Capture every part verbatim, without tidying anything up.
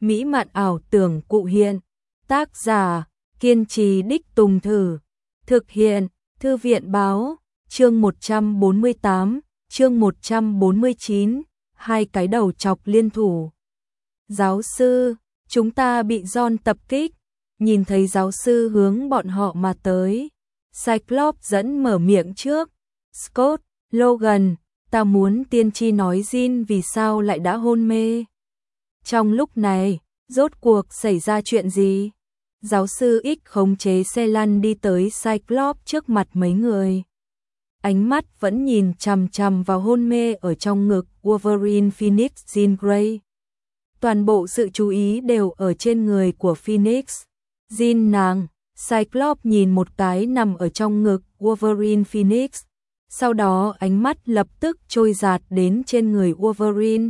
mỹ mạn ảo tưởng cụ hiện. Tác giả, kiên trì đích tùng thử. Thực hiện, Thư viện báo, chương một trăm bốn mươi tám, chương một trăm bốn mươi chín, hai cái đầu chọc liên thủ. Giáo sư, chúng ta bị John tập kích, nhìn thấy giáo sư hướng bọn họ mà tới. Cyclops dẫn mở miệng trước. Scott, Logan, ta muốn tiên tri nói Jean vì sao lại đã hôn mê. Trong lúc này, rốt cuộc xảy ra chuyện gì? Giáo sư X khống chế xe lăn đi tới Cyclops trước mặt mấy người. Ánh mắt vẫn nhìn chằm chằm vào hôn mê ở trong ngực Wolverine Phoenix Jean Grey. Toàn bộ sự chú ý đều ở trên người của Phoenix. Jean nàng, Cyclops nhìn một cái nằm ở trong ngực Wolverine Phoenix. Sau đó ánh mắt lập tức trôi dạt đến trên người Wolverine.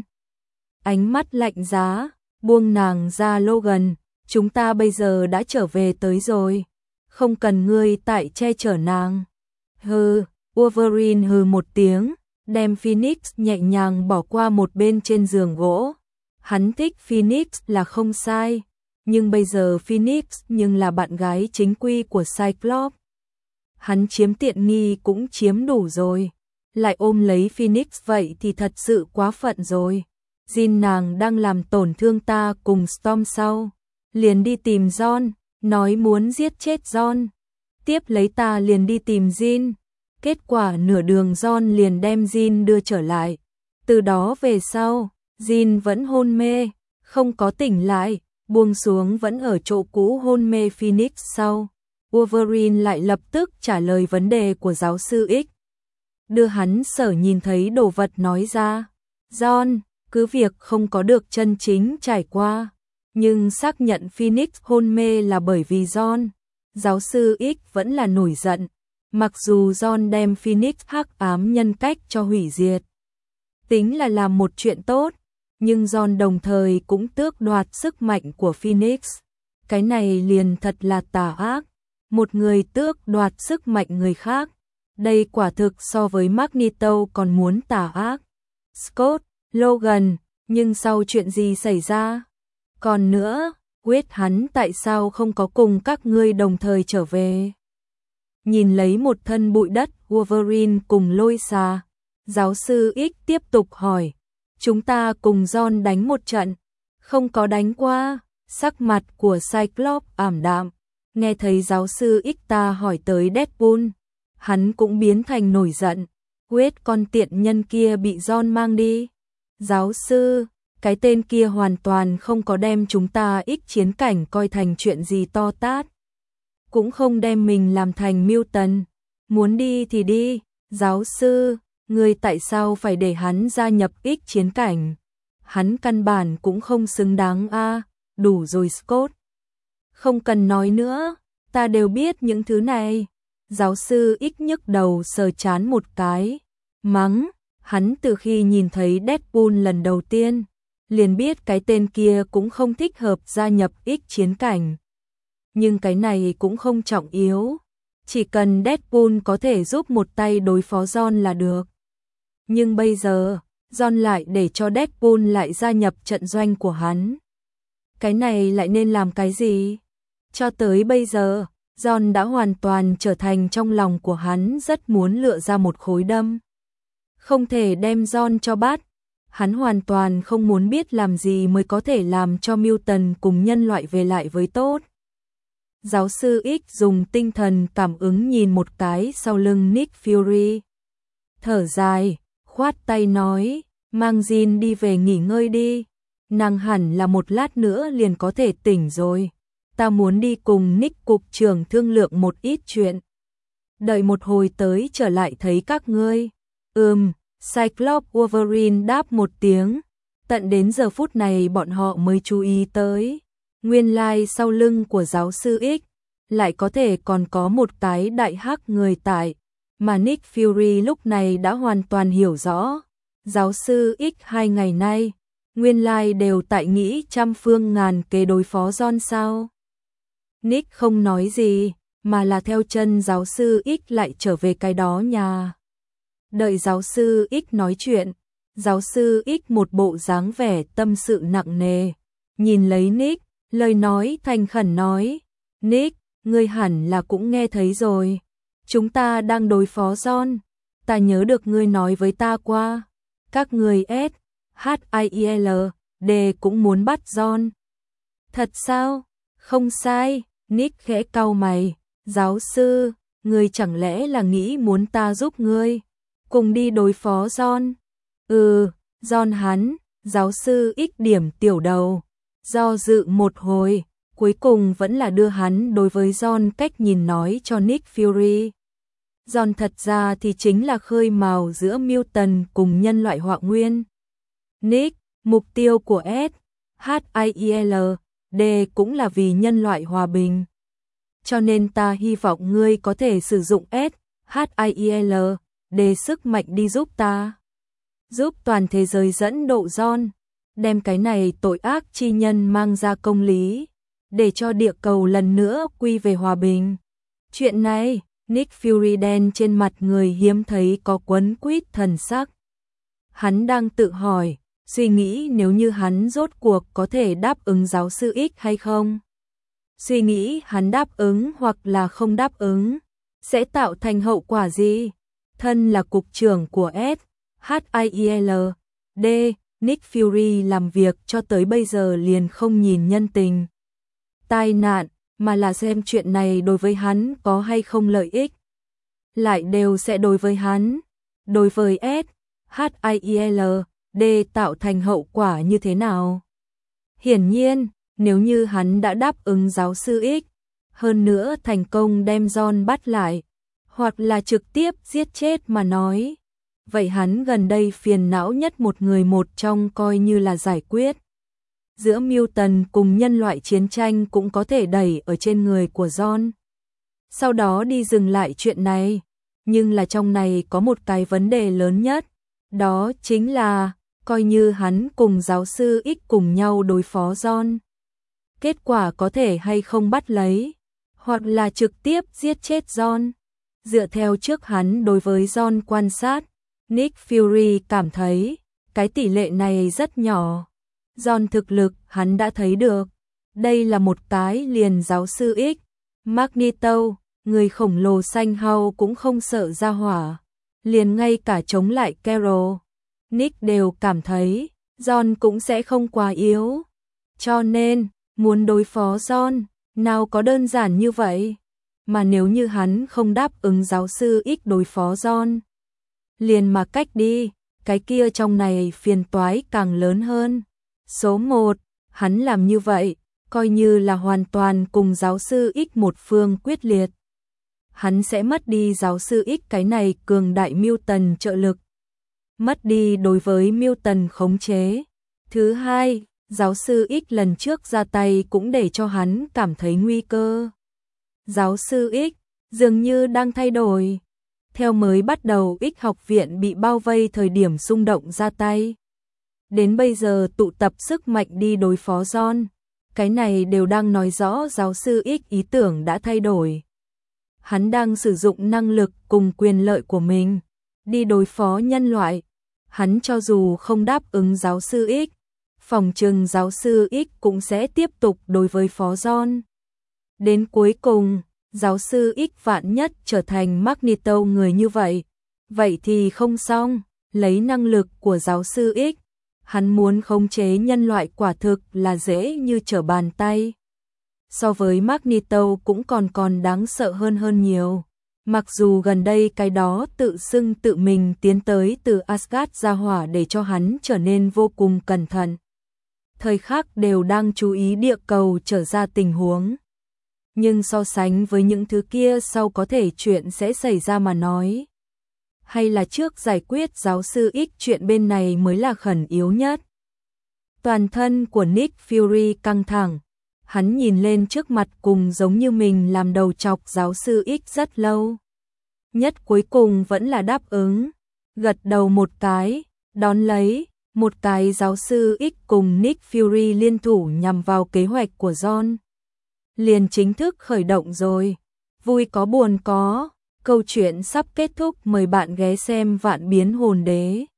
Ánh mắt lạnh giá, buông nàng ra. Logan, chúng ta bây giờ đã trở về tới rồi. Không cần ngươi tại che chở nàng. Hừ, Wolverine hừ một tiếng, đem Phoenix nhẹ nhàng bỏ qua một bên trên giường gỗ. Hắn thích Phoenix là không sai, nhưng bây giờ Phoenix nhưng là bạn gái chính quy của Cyclops. Hắn chiếm tiện nghi cũng chiếm đủ rồi, lại ôm lấy Phoenix vậy thì thật sự quá phận rồi. Jean nàng đang làm tổn thương ta cùng Storm sau, liền đi tìm John, nói muốn giết chết John. Tiếp lấy ta liền đi tìm Jean, kết quả nửa đường John liền đem Jean đưa trở lại. Từ đó về sau, Jean vẫn hôn mê, không có tỉnh lại, buông xuống vẫn ở chỗ cũ hôn mê Phoenix sau. Wolverine lại lập tức trả lời vấn đề của giáo sư X. Đưa hắn sở nhìn thấy đồ vật nói ra. John, cứ việc không có được chân chính trải qua, nhưng xác nhận Phoenix hôn mê là bởi vì John. Giáo sư X vẫn là nổi giận, mặc dù John đem Phoenix hắc ám nhân cách cho hủy diệt. Tính là làm một chuyện tốt, nhưng John đồng thời cũng tước đoạt sức mạnh của Phoenix. Cái này liền thật là tà ác. Một người tước đoạt sức mạnh người khác. Đây quả thực so với Magneto còn muốn tà ác. Scott, Logan, nhưng sau chuyện gì xảy ra? Còn nữa, quyết hắn tại sao không có cùng các ngươi đồng thời trở về? Nhìn lấy một thân bụi đất Wolverine cùng Lôi Xà, giáo sư X tiếp tục hỏi. Chúng ta cùng John đánh một trận, không có đánh qua. Sắc mặt của Cyclops ảm đạm, nghe thấy giáo sư X ta hỏi tới Deadpool, hắn cũng biến thành nổi giận. Quyết con tiện nhân kia bị John mang đi. Giáo sư, cái tên kia hoàn toàn không có đem chúng ta X chiến cảnh coi thành chuyện gì to tát, cũng không đem mình làm thành Mutant. Muốn đi thì đi. Giáo sư, người tại sao phải để hắn gia nhập X chiến cảnh? Hắn căn bản cũng không xứng đáng a. À, đủ rồi Scott. Không cần nói nữa, ta đều biết những thứ này. Giáo sư X nhức đầu sờ chán một cái, mắng, hắn từ khi nhìn thấy Deadpool lần đầu tiên, liền biết cái tên kia cũng không thích hợp gia nhập X chiến cảnh. Nhưng cái này cũng không trọng yếu, chỉ cần Deadpool có thể giúp một tay đối phó John là được. Nhưng bây giờ, John lại để cho Deadpool lại gia nhập trận doanh của hắn. Cái này lại nên làm cái gì? Cho tới bây giờ, John đã hoàn toàn trở thành trong lòng của hắn rất muốn lựa ra một khối đâm. Không thể đem John cho bắt. Hắn hoàn toàn không muốn biết làm gì mới có thể làm cho Mutant cùng nhân loại về lại với tốt. Giáo sư X dùng tinh thần cảm ứng nhìn một cái sau lưng Nick Fury. Thở dài, khoát tay nói, mang Jean đi về nghỉ ngơi đi. Nàng hẳn là một lát nữa liền có thể tỉnh rồi. Ta muốn đi cùng Nick cục trưởng thương lượng một ít chuyện. Đợi một hồi tới trở lại thấy các ngươi. Ừm, Cyclops Wolverine đáp một tiếng. Tận đến giờ phút này bọn họ mới chú ý tới. Nguyên lai sau lưng của giáo sư X lại có thể còn có một cái đại hắc người tại. Mà Nick Fury lúc này đã hoàn toàn hiểu rõ. Giáo sư X hai ngày nay, nguyên lai đều tại nghĩ trăm phương ngàn kế đối phó John sao. Nick không nói gì, mà là theo chân giáo sư X lại trở về cái đó nhà. Đợi giáo sư X nói chuyện, giáo sư X một bộ dáng vẻ tâm sự nặng nề, nhìn lấy Nick, lời nói thành khẩn nói, Nick, ngươi hẳn là cũng nghe thấy rồi. Chúng ta đang đối phó John. Ta nhớ được ngươi nói với ta qua. Các người S, H I E L D cũng muốn bắt John. Thật sao? Không sai. Nick khẽ cau mày. Giáo sư, ngươi chẳng lẽ là nghĩ muốn ta giúp ngươi cùng đi đối phó John? Ừ, John hắn. Giáo sư ích điểm tiểu đầu. Do dự một hồi, cuối cùng vẫn là đưa hắn đối với John cách nhìn nói cho Nick Fury. John thật ra thì chính là khơi mào giữa mutant cùng nhân loại họa nguyên. Nick, mục tiêu của S, H I E L D cũng là vì nhân loại hòa bình. Cho nên ta hy vọng ngươi có thể sử dụng S, H I E L D sức mạnh đi giúp ta. Giúp toàn thế giới dẫn độ John, đem cái này tội ác chi nhân mang ra công lý, để cho địa cầu lần nữa quy về hòa bình. Chuyện này, Nick Fury đen trên mặt người hiếm thấy có quấn quýt thần sắc. Hắn đang tự hỏi, suy nghĩ nếu như hắn rốt cuộc có thể đáp ứng giáo sư X hay không. Suy nghĩ hắn đáp ứng hoặc là không đáp ứng, sẽ tạo thành hậu quả gì? Thân là cục trưởng của S, H I E L D, Nick Fury làm việc cho tới bây giờ liền không nhìn nhân tình, tai nạn, mà là xem chuyện này đối với hắn có hay không lợi ích. Lại đều sẽ đối với hắn, đối với S, H I E L D tạo thành hậu quả như thế nào. Hiển nhiên, nếu như hắn đã đáp ứng giáo sư X, hơn nữa thành công đem John bắt lại, hoặc là trực tiếp giết chết mà nói, vậy hắn gần đây phiền não nhất một người một trong coi như là giải quyết. Giữa mutant cùng nhân loại chiến tranh cũng có thể đẩy ở trên người của John. Sau đó đi dừng lại chuyện này, nhưng là trong này có một cái vấn đề lớn nhất, đó chính là, coi như hắn cùng giáo sư X cùng nhau đối phó John. Kết quả có thể hay không bắt lấy, hoặc là trực tiếp giết chết John. Dựa theo trước hắn đối với John quan sát, Nick Fury cảm thấy, cái tỷ lệ này rất nhỏ. John thực lực hắn đã thấy được. Đây là một cái liền giáo sư X, Magneto, người khổng lồ xanh hao cũng không sợ ra hỏa. Liền ngay cả chống lại Carol, Nick đều cảm thấy, John cũng sẽ không quá yếu. Cho nên, muốn đối phó John, nào có đơn giản như vậy. Mà nếu như hắn không đáp ứng giáo sư X đối phó John, liền mà cách đi, cái kia trong này phiền toái càng lớn hơn. Số một, hắn làm như vậy, coi như là hoàn toàn cùng giáo sư X một phương quyết liệt. Hắn sẽ mất đi giáo sư X cái này cường đại mutant trợ lực. Mất đi đối với mutant khống chế. Thứ hai, giáo sư X lần trước ra tay cũng để cho hắn cảm thấy nguy cơ. Giáo sư X dường như đang thay đổi. Theo mới bắt đầu X học viện bị bao vây thời điểm xung động ra tay, đến bây giờ tụ tập sức mạnh đi đối phó John, cái này đều đang nói rõ giáo sư X ý tưởng đã thay đổi. Hắn đang sử dụng năng lực cùng quyền lợi của mình đi đối phó nhân loại. Hắn cho dù không đáp ứng giáo sư X, phòng trừng giáo sư X cũng sẽ tiếp tục đối với phó John. Đến cuối cùng, giáo sư X vạn nhất trở thành Magneto người như vậy, vậy thì không xong. Lấy năng lực của giáo sư X, hắn muốn khống chế nhân loại quả thực là dễ như trở bàn tay. So với Magneto cũng còn còn đáng sợ hơn hơn nhiều. Mặc dù gần đây cái đó tự xưng tự mình tiến tới từ Asgard ra hỏa để cho hắn trở nên vô cùng cẩn thận. Thời khắc đều đang chú ý địa cầu trở ra tình huống. Nhưng so sánh với những thứ kia sau có thể chuyện sẽ xảy ra mà nói, hay là trước giải quyết giáo sư X chuyện bên này mới là khẩn yếu nhất. Toàn thân của Nick Fury căng thẳng, hắn nhìn lên trước mặt cùng giống như mình làm đầu chọc giáo sư X rất lâu. Nhất cuối cùng vẫn là đáp ứng, gật đầu một cái, đón lấy, một cái giáo sư X cùng Nick Fury liên thủ nhằm vào kế hoạch của John. Liền chính thức khởi động rồi, vui có buồn có, câu chuyện sắp kết thúc, mời bạn ghé xem Vạn Biến Hồn Đế.